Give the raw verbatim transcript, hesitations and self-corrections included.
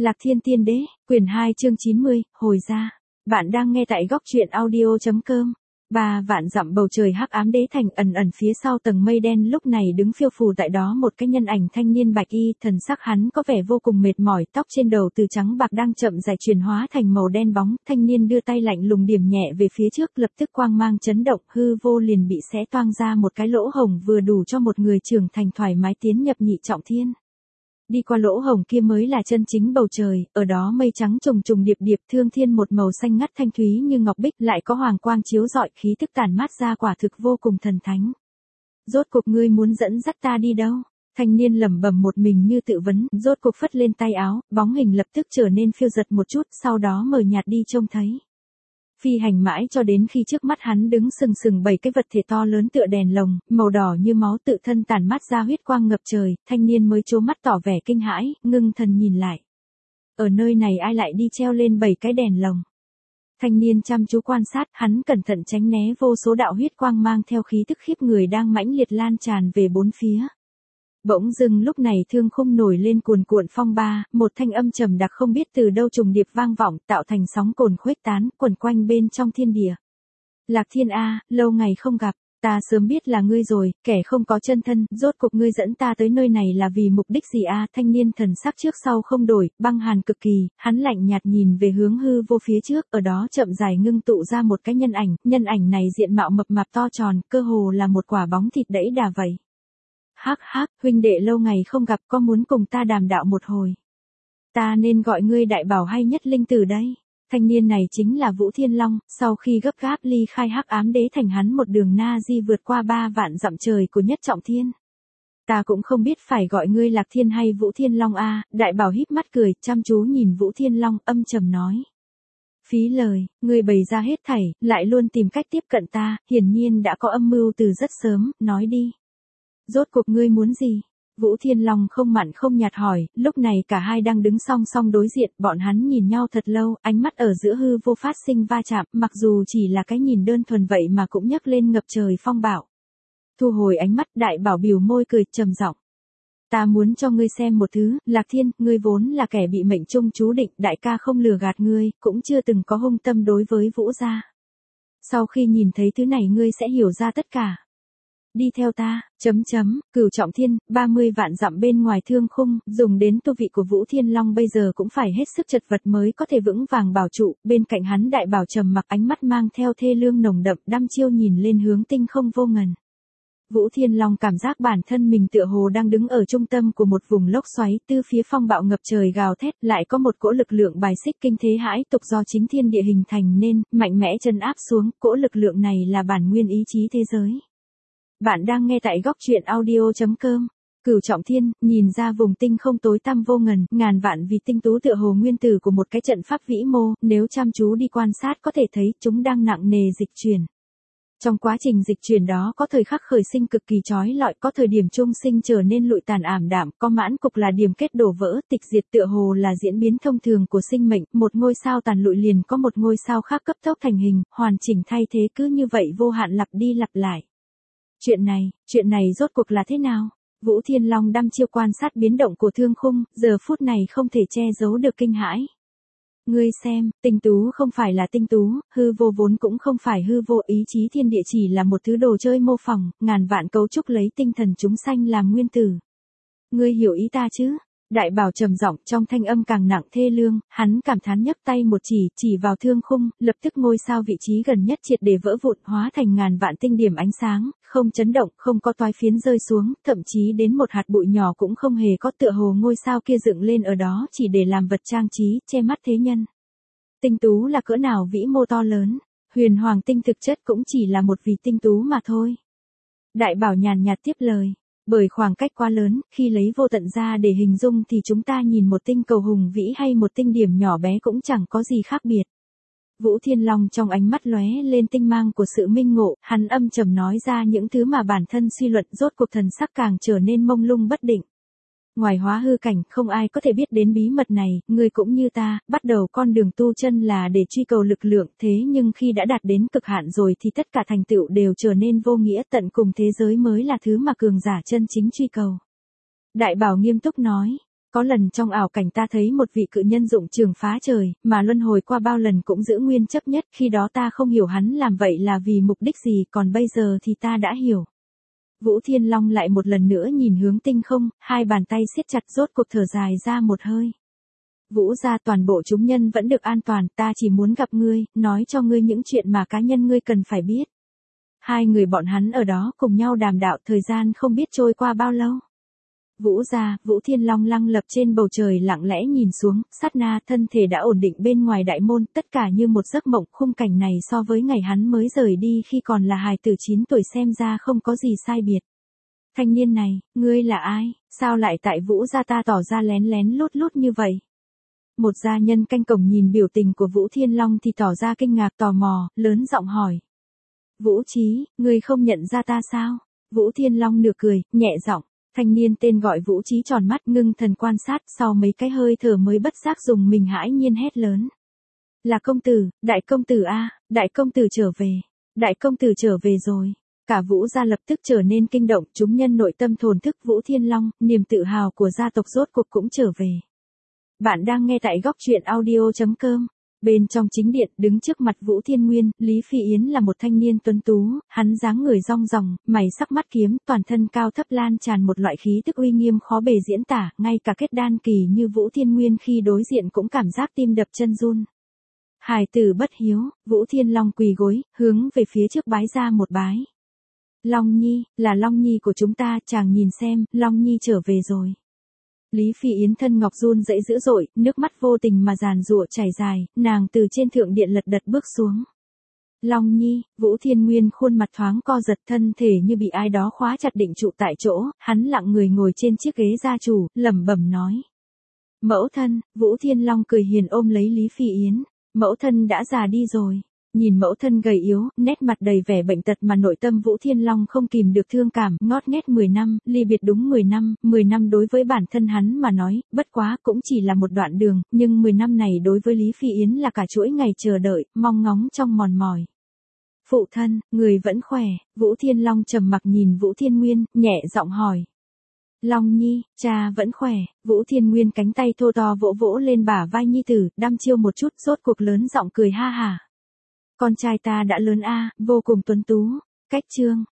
Lạc Thiên Tiên Đế, quyển hai chương chín mươi, hồi ra. Bạn đang nghe tại góc truyện audio chấm com. Ba vạn dặm bầu trời hắc ám đế thành, ẩn ẩn phía sau tầng mây đen lúc này đứng phiêu phù tại đó một cái nhân ảnh thanh niên bạch y, thần sắc hắn có vẻ vô cùng mệt mỏi, tóc trên đầu từ trắng bạc đang chậm rãi chuyển hóa thành màu đen bóng, thanh niên đưa tay lạnh lùng điểm nhẹ về phía trước, lập tức quang mang chấn động, hư vô liền bị xé toang ra một cái lỗ hổng vừa đủ cho một người trưởng thành thoải mái tiến nhập nhị trọng thiên. Đi qua lỗ hổng kia mới là chân chính bầu trời, ở đó mây trắng trùng trùng điệp điệp, thương thiên một màu xanh ngắt thanh thúy như ngọc bích, lại có hoàng quang chiếu rọi, khí tức tản mát ra quả thực vô cùng thần thánh. Rốt cuộc ngươi muốn dẫn dắt ta đi đâu? Thanh niên lẩm bẩm một mình như tự vấn, rốt cuộc phất lên tay áo, bóng hình lập tức trở nên phiêu dật một chút, sau đó mờ nhạt đi trông thấy. Phi hành mãi cho đến khi trước mắt hắn đứng sừng sừng bảy cái vật thể to lớn tựa đèn lồng, màu đỏ như máu tự thân tản mát ra huyết quang ngập trời, thanh niên mới trố mắt tỏ vẻ kinh hãi, ngưng thần nhìn lại. Ở nơi này ai lại đi treo lên bảy cái đèn lồng? Thanh niên chăm chú quan sát, hắn cẩn thận tránh né vô số đạo huyết quang mang theo khí tức khiếp người đang mãnh liệt lan tràn về bốn phía. Bỗng dưng lúc này thương khung nổi lên cuồn cuộn phong ba, một thanh âm trầm đặc không biết từ đâu trùng điệp vang vọng, tạo thành sóng cồn khuếch tán, quẩn quanh bên trong thiên địa. Lạc Thiên A, lâu ngày không gặp, ta sớm biết là ngươi rồi, kẻ không có chân thân, rốt cuộc ngươi dẫn ta tới nơi này là vì mục đích gì a? Thanh niên thần sắc trước sau không đổi, băng hàn cực kỳ, hắn lạnh nhạt nhìn về hướng hư vô phía trước, ở đó chậm dài ngưng tụ ra một cái nhân ảnh, nhân ảnh này diện mạo mập mạp to tròn, cơ hồ là một quả bóng thịt đẫy đà vậy. Hắc hắc, huynh đệ lâu ngày không gặp, có muốn cùng ta đàm đạo một hồi? Ta nên gọi ngươi đại bảo hay nhất linh tử đây? Thanh niên này chính là Vũ Thiên Long, sau khi gấp gáp ly khai hắc ám đế thành hắn một đường na di vượt qua ba vạn dặm trời của nhất trọng thiên. Ta cũng không biết phải gọi ngươi Lạc Thiên hay Vũ Thiên Long a. Đại bảo híp mắt cười, chăm chú nhìn Vũ Thiên Long, âm trầm nói. Phí lời, ngươi bày ra hết thảy, lại luôn tìm cách tiếp cận ta, hiển nhiên đã có âm mưu từ rất sớm, nói đi. Rốt cuộc ngươi muốn gì? Vũ Thiên Long không mặn không nhạt hỏi, lúc này cả hai đang đứng song song đối diện, bọn hắn nhìn nhau thật lâu, ánh mắt ở giữa hư vô phát sinh va chạm, mặc dù chỉ là cái nhìn đơn thuần vậy mà cũng nhấc lên ngập trời phong bạo. Thu hồi ánh mắt, đại bảo biểu môi cười, trầm giọng. Ta muốn cho ngươi xem một thứ, Lạc Thiên, ngươi vốn là kẻ bị mệnh trung chú định, đại ca không lừa gạt ngươi, cũng chưa từng có hung tâm đối với Vũ gia. Sau khi nhìn thấy thứ này ngươi sẽ hiểu ra tất cả. Đi theo ta, chấm chấm, cửu trọng thiên, ba mươi vạn dặm bên ngoài thương khung, dùng đến tu vị của Vũ Thiên Long bây giờ cũng phải hết sức chật vật mới có thể vững vàng bảo trụ, bên cạnh hắn đại bảo trầm mặc ánh mắt mang theo thê lương nồng đậm đăm chiêu nhìn lên hướng tinh không vô ngần. Vũ Thiên Long cảm giác bản thân mình tựa hồ đang đứng ở trung tâm của một vùng lốc xoáy, từ phía phong bạo ngập trời gào thét, lại có một cỗ lực lượng bài xích kinh thế hãi tục do chính thiên địa hình thành nên, mạnh mẽ chân áp xuống, cỗ lực lượng này là bản nguyên ý chí thế giới. Bạn đang nghe tại góc truyện audio chấm com. Cửu trọng thiên, nhìn ra vùng tinh không tối tăm vô ngần, ngàn vạn vì tinh tú tựa hồ nguyên tử của một cái trận pháp vĩ mô, nếu chăm chú đi quan sát có thể thấy chúng đang nặng nề dịch chuyển. Trong quá trình dịch chuyển đó có thời khắc khởi sinh cực kỳ chói lọi, có thời điểm trung sinh trở nên lụi tàn ảm đạm, có mãn cục là điểm kết đổ vỡ, tịch diệt tựa hồ là diễn biến thông thường của sinh mệnh, một ngôi sao tàn lụi liền có một ngôi sao khác cấp tốc thành hình, hoàn chỉnh thay thế cứ như vậy vô hạn lặp đi lặp lại. Chuyện này, chuyện này rốt cuộc là thế nào? Vũ Thiên Long đăm chiêu quan sát biến động của thương khung, giờ phút này không thể che giấu được kinh hãi. Ngươi xem, tinh tú không phải là tinh tú, hư vô vốn cũng không phải hư vô, ý chí thiên địa chỉ là một thứ đồ chơi mô phỏng, ngàn vạn cấu trúc lấy tinh thần chúng sanh làm nguyên tử. Ngươi hiểu ý ta chứ? Đại bảo trầm giọng, trong thanh âm càng nặng thê lương, hắn cảm thán nhấc tay một chỉ, chỉ vào thương khung, lập tức ngôi sao vị trí gần nhất triệt để vỡ vụn, hóa thành ngàn vạn tinh điểm ánh sáng, không chấn động, không có toái phiến rơi xuống, thậm chí đến một hạt bụi nhỏ cũng không hề có, tựa hồ ngôi sao kia dựng lên ở đó chỉ để làm vật trang trí, che mắt thế nhân. Tinh tú là cỡ nào vĩ mô to lớn, huyền hoàng tinh thực chất cũng chỉ là một vì tinh tú mà thôi. Đại bảo nhàn nhạt tiếp lời. Bởi khoảng cách quá lớn, khi lấy vô tận ra để hình dung thì chúng ta nhìn một tinh cầu hùng vĩ hay một tinh điểm nhỏ bé cũng chẳng có gì khác biệt. Vũ Thiên Long trong ánh mắt lóe lên tinh mang của sự minh ngộ, hắn âm trầm nói ra những thứ mà bản thân suy luận, rốt cuộc thần sắc càng trở nên mông lung bất định. Ngoài hóa hư cảnh, không ai có thể biết đến bí mật này, ngươi cũng như ta, bắt đầu con đường tu chân là để truy cầu lực lượng, thế nhưng khi đã đạt đến cực hạn rồi thì tất cả thành tựu đều trở nên vô nghĩa, tận cùng thế giới mới là thứ mà cường giả chân chính truy cầu. Đại bảo nghiêm túc nói, Có lần trong ảo cảnh ta thấy một vị cự nhân dụng trường phá trời, mà luân hồi qua bao lần cũng giữ nguyên chấp nhất, khi đó ta không hiểu hắn làm vậy là vì mục đích gì, còn bây giờ thì ta đã hiểu. Vũ Thiên Long lại một lần nữa nhìn hướng tinh không, hai bàn tay siết chặt rốt cuộc thở dài ra một hơi. Vũ gia toàn bộ chúng nhân vẫn được an toàn, ta chỉ muốn gặp ngươi, nói cho ngươi những chuyện mà cá nhân ngươi cần phải biết. Hai người bọn hắn ở đó cùng nhau đàm đạo, thời gian không biết trôi qua bao lâu. Vũ gia, Vũ Thiên Long lăng lập trên bầu trời lặng lẽ nhìn xuống, sát na thân thể đã ổn định bên ngoài đại môn, tất cả như một giấc mộng. Khung cảnh này so với ngày hắn mới rời đi khi còn là hài tử chín tuổi xem ra không có gì sai biệt. Thanh niên này, ngươi là ai, sao lại tại Vũ gia ta tỏ ra lén lén lút lút như vậy? Một gia nhân canh cổng nhìn biểu tình của Vũ Thiên Long thì tỏ ra kinh ngạc tò mò, lớn giọng hỏi. Vũ Chí, ngươi không nhận ra ta sao? Vũ Thiên Long nửa cười, nhẹ giọng. Thanh niên tên gọi Vũ Chí tròn mắt ngưng thần quan sát, sau mấy cái hơi thở mới bất giác dùng mình hãi nhiên hét lớn. Là công tử, đại công tử a, đại công tử trở về, đại công tử trở về rồi. Cả Vũ gia lập tức trở nên kinh động, chúng nhân nội tâm thổn thức. Vũ Thiên Long, niềm tự hào của gia tộc rốt cuộc cũng trở về. Bạn đang nghe tại góc truyện audio chấm com. Bên trong chính điện, đứng trước mặt Vũ Thiên Nguyên, Lý Phi Yến là một thanh niên tuấn tú, hắn dáng người rong ròng, mày sắc mắt kiếm, toàn thân cao thấp lan tràn một loại khí tức uy nghiêm khó bề diễn tả, ngay cả kết đan kỳ như Vũ Thiên Nguyên khi đối diện cũng cảm giác tim đập chân run. Hài tử bất hiếu, Vũ Thiên Long quỳ gối, hướng về phía trước bái ra một bái. Long Nhi, là Long Nhi của chúng ta, chàng nhìn xem, Long Nhi trở về rồi. Lý Phi Yến thân ngọc run rẩy dữ dội, nước mắt vô tình mà giàn giụa chảy dài, nàng từ trên thượng điện lật đật bước xuống. Long Nhi, Vũ Thiên Nguyên khuôn mặt thoáng co giật, thân thể như bị ai đó khóa chặt định trụ tại chỗ, hắn lặng người ngồi trên chiếc ghế gia chủ, lẩm bẩm nói. Mẫu thân, Vũ Thiên Long cười hiền ôm lấy Lý Phi Yến, mẫu thân đã già đi rồi. Nhìn mẫu thân gầy yếu, nét mặt đầy vẻ bệnh tật mà nội tâm Vũ Thiên Long không kìm được thương cảm, ngót nghét mười năm, ly biệt đúng mười năm, mười năm đối với bản thân hắn mà nói, bất quá cũng chỉ là một đoạn đường, nhưng mười năm này đối với Lý Phi Yến là cả chuỗi ngày chờ đợi, mong ngóng trong mòn mỏi. Phụ thân, người vẫn khỏe, Vũ Thiên Long trầm mặc nhìn Vũ Thiên Nguyên, nhẹ giọng hỏi. Long Nhi, cha vẫn khỏe, Vũ Thiên Nguyên cánh tay thô to vỗ vỗ lên bả vai nhi tử, đăm chiêu một chút, rốt cuộc lớn giọng cười ha hả. Con trai ta đã lớn a, vô cùng tuấn tú. Cách chương,